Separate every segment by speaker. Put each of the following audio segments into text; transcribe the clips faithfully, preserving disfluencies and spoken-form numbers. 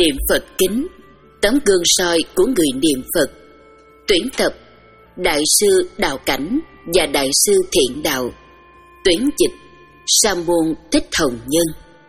Speaker 1: Niệm Phật kính, tấm gương soi của người niệm Phật. Tuyển tập Đại sư Đạo Cảnh và Đại sư Thiện Đạo. Tuyển dịch Sa môn Thích Hồng Nhân.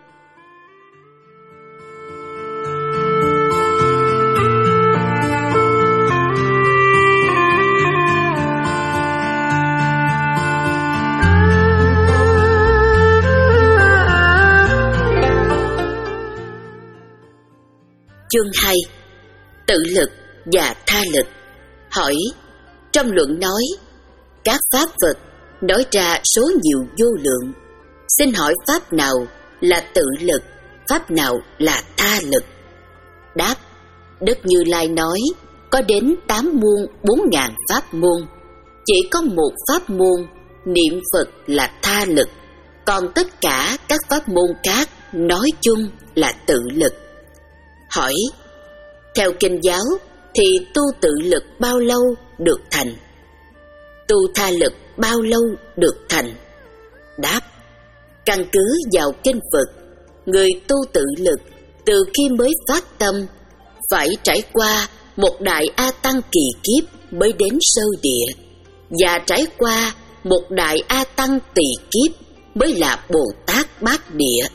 Speaker 1: Chương hai. Tự lực và tha lực. Hỏi, trong luận nói, các pháp Phật nói ra số nhiều vô lượng. Xin hỏi pháp nào là tự lực, pháp nào là tha lực? Đáp, Đức Như Lai nói, có đến tám muôn bốn ngàn pháp môn. Chỉ có một pháp môn, niệm Phật là tha lực. Còn tất cả các pháp môn khác nói chung là tự lực. Hỏi, theo kinh giáo thì tu tự lực bao lâu được thành? Tu tha lực bao lâu được thành? Đáp, căn cứ vào kinh Phật, người tu tự lực từ khi mới phát tâm phải trải qua một đại A Tăng kỳ kiếp mới đến sơ địa, và trải qua một đại A Tăng tỳ kiếp mới là Bồ Tát Bát Địa.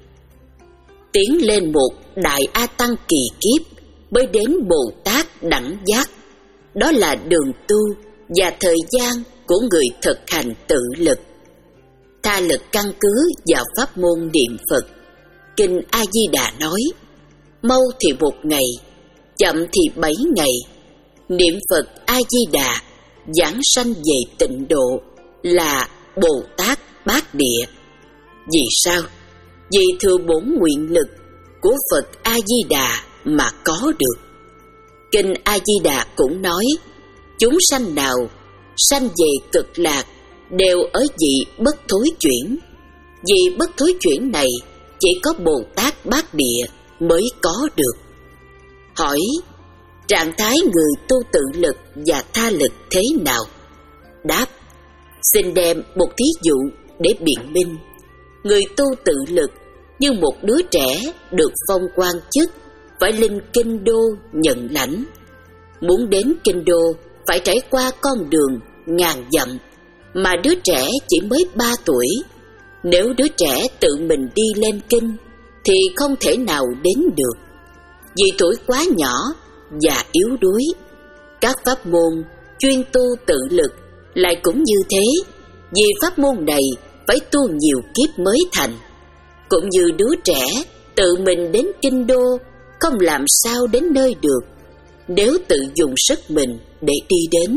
Speaker 1: Tiến lên một đại A Tăng kỳ kiếp mới đến Bồ Tát Đẳng Giác. Đó là đường tu và thời gian của người thực hành tự lực. Tha lực căn cứ vào pháp môn niệm Phật. Kinh A Di Đà nói, mau thì một ngày, chậm thì bảy ngày. Niệm Phật A Di Đà giảng sanh về tịnh độ là Bồ Tát Bát Địa. Vì sao? Vì thừa bổn nguyện lực của Phật A Di Đà mà có được. Kinh A Di Đà cũng nói, chúng sanh nào sanh về cực lạc đều ở vị bất thối chuyển. Vị bất thối chuyển này chỉ có Bồ Tát Bát Địa mới có được. Hỏi, trạng thái người tu tự lực và tha lực thế nào? Đáp, xin đem một thí dụ để biện minh. Người tu tự lực như một đứa trẻ được phong quan chức, phải lên kinh đô nhận lãnh. Muốn đến kinh đô phải trải qua con đường ngàn dặm, mà đứa trẻ chỉ mới ba tuổi. Nếu đứa trẻ tự mình đi lên kinh thì không thể nào đến được, vì tuổi quá nhỏ và yếu đuối. Các pháp môn chuyên tu tự lực lại cũng như thế, vì pháp môn này phải tu nhiều kiếp mới thành. Cũng như đứa trẻ tự mình đến kinh đô không làm sao đến nơi được, nếu tự dùng sức mình để đi đến.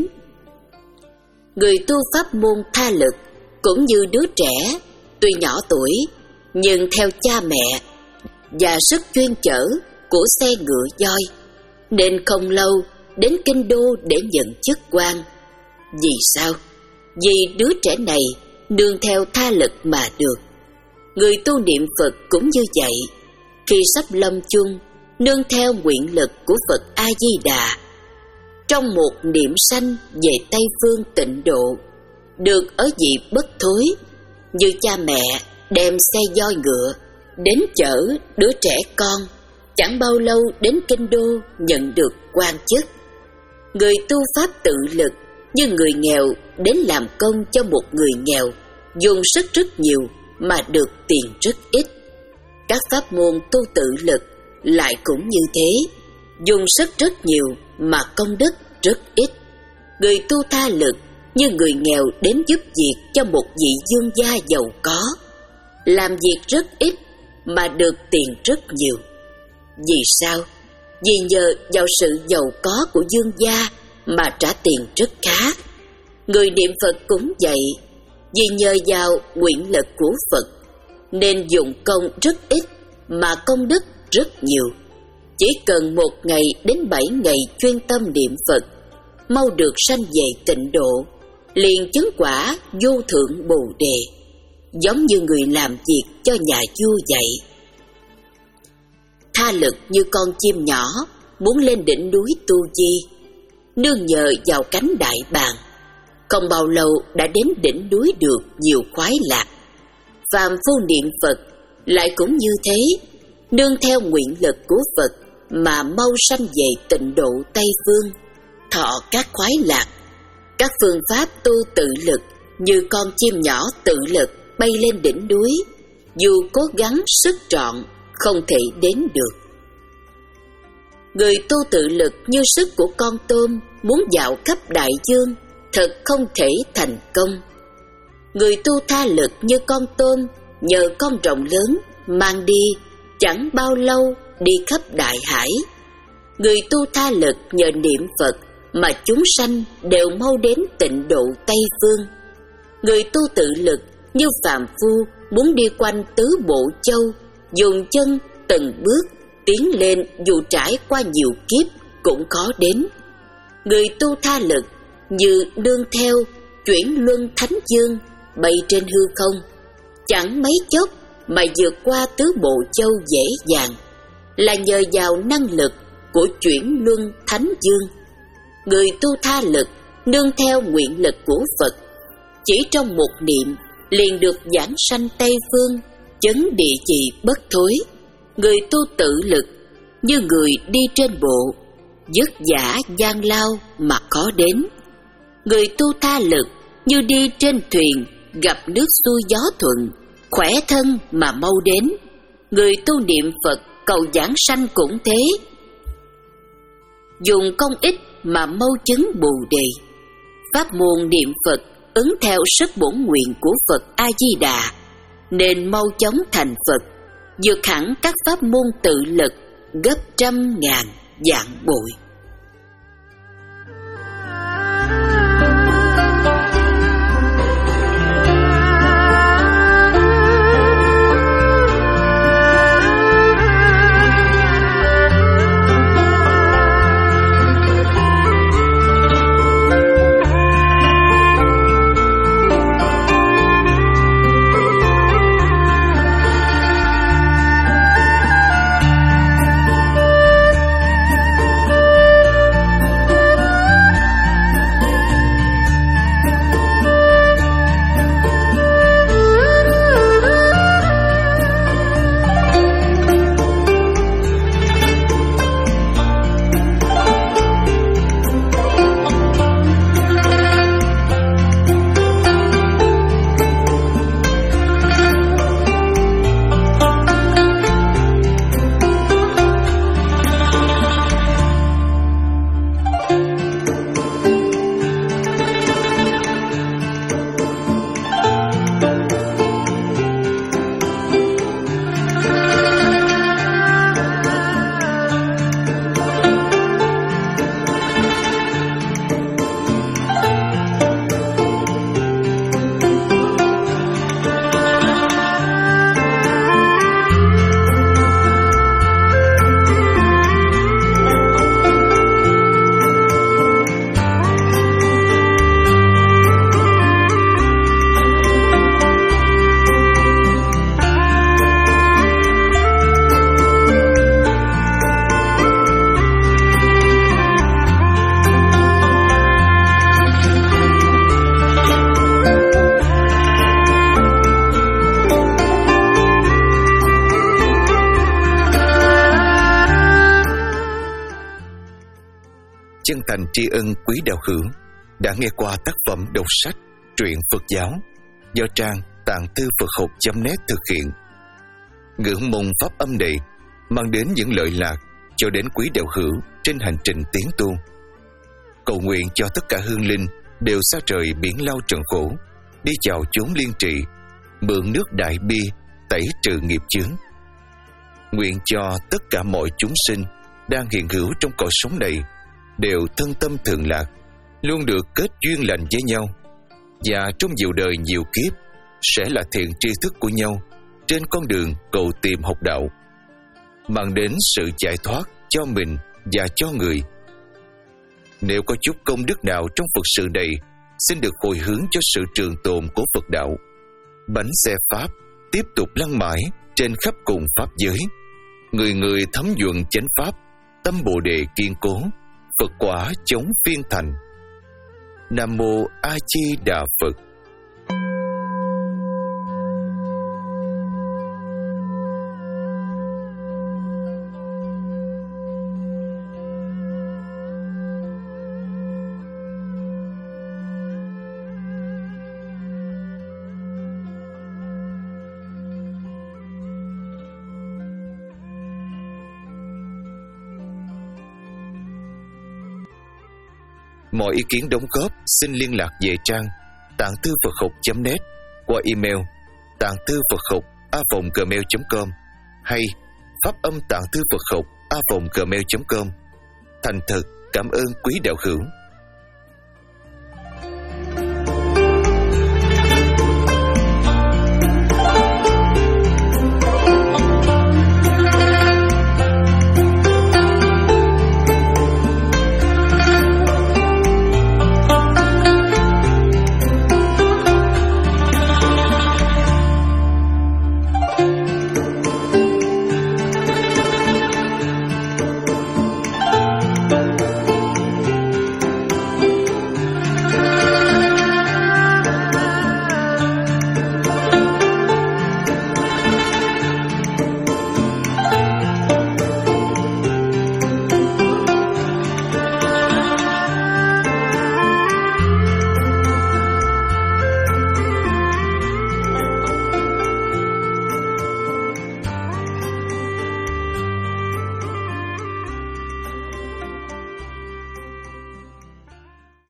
Speaker 1: Người tu pháp môn tha lực cũng như đứa trẻ, tuy nhỏ tuổi nhưng theo cha mẹ và sức chuyên chở của xe ngựa voi, nên không lâu đến kinh đô để nhận chức quan. Vì sao? Vì đứa trẻ này nương theo tha lực mà được. Người tu niệm Phật cũng như vậy, khi sắp lâm chung nương theo nguyện lực của Phật A Di Đà. Trong một niệm sanh về Tây Phương tịnh độ, được ở vị bất thối, như cha mẹ đem xe voi ngựa đến chở đứa trẻ con, chẳng bao lâu đến kinh đô nhận được quan chức. Người tu pháp tự lực như người nghèo đến làm công cho một người nghèo, dùng sức rất nhiều mà được tiền rất ít. Các pháp môn tu tự lực lại cũng như thế, dùng sức rất nhiều mà công đức rất ít. Người tu tha lực như người nghèo đến giúp việc cho một vị vương gia giàu có, làm việc rất ít mà được tiền rất nhiều. Vì sao? Vì nhờ vào sự giàu có của vương gia mà trả tiền rất khá. Người niệm Phật cũng vậy, vì nhờ vào nguyện lực của Phật nên dụng công rất ít mà công đức rất nhiều. Chỉ cần một ngày đến bảy ngày chuyên tâm niệm Phật, mau được sanh về tịnh độ, liền chứng quả vô thượng Bồ Đề, giống như người làm việc cho nhà vua vậy. Tha lực như con chim nhỏ muốn lên đỉnh núi Tu Di, nương nhờ vào cánh đại bàng, không bao lâu đã đến đỉnh núi được nhiều khoái lạc. Phàm phu niệm Phật lại cũng như thế, nương theo nguyện lực của Phật mà mau sanh về tịnh độ Tây Phương, thọ các khoái lạc. Các phương pháp tu tự lực như con chim nhỏ tự lực bay lên đỉnh núi, dù cố gắng sức trọn không thể đến được. Người tu tự lực như sức của con tôm muốn dạo khắp đại dương, thật không thể thành công. Người tu tha lực như con tôm nhờ con rồng lớn mang đi, chẳng bao lâu đi khắp đại hải. Người tu tha lực nhờ niệm Phật mà chúng sanh đều mau đến tịnh độ Tây Phương. Người tu tự lực như phàm phu muốn đi quanh tứ bộ châu, dùng chân từng bước tiến lên dù trải qua nhiều kiếp cũng khó đến. Người tu tha lực như nương theo chuyển luân thánh dương bay trên hư không, chẳng mấy chốc mà vượt qua tứ bộ châu dễ dàng, là nhờ vào năng lực của chuyển luân thánh dương. Người tu tha lực nương theo nguyện lực của Phật, chỉ trong một niệm liền được giảng sanh Tây Phương, chấn địa chỉ bất thối. Người tu tự lực như người đi trên bộ, vất vả gian lao mà khó đến. Người tu tha lực như đi trên thuyền, gặp nước xuôi gió thuận, khỏe thân mà mau đến. Người tu niệm Phật cầu giảng sanh cũng thế, dùng công ích mà mau chứng bồ đề. Pháp môn niệm Phật ứng theo sức bổn nguyện của Phật A-di-đà, nên mau chóng thành Phật, vượt hẳn các pháp môn tự lực gấp trăm ngàn vạn bội.
Speaker 2: Chân thành tri ân quý đạo hữu đã nghe qua tác phẩm đọc sách truyện Phật giáo do trang tạng thư Phật học chấm net thực hiện. Ngưỡng mong pháp âm này mang đến những lợi lạc cho đến quý đạo hữu trên hành trình tiến tu. Cầu nguyện cho tất cả hương linh đều xa trời biển lao trần khổ, đi chào chốn liên trị, mượn nước đại bi tẩy trừ nghiệp chướng. Nguyện cho tất cả mọi chúng sinh đang hiện hữu trong cõi sống này đều thân tâm thường lạc, luôn được kết duyên lành với nhau, và trong nhiều đời nhiều kiếp sẽ là thiện tri thức của nhau trên con đường cầu tìm học đạo, mang đến sự giải thoát cho mình và cho người. Nếu có chút công đức nào trong Phật sự này, xin được hồi hướng cho sự trường tồn của Phật đạo. Bánh xe Pháp tiếp tục lăn mãi trên khắp cùng Pháp giới, người người thấm nhuận chánh Pháp, tâm Bồ Đề kiên cố, Phật quả chống phiên thành. Nam Mô A Di Đà Phật. Mọi ý kiến đóng góp xin liên lạc về trang tạng thư Phật học chấm net qua email tạng thư Phật học a vòng gmail chấm com hay pháp âm tạng thư Phật học a vòng gmail chấm com. Thành thật cảm ơn quý đạo hữu.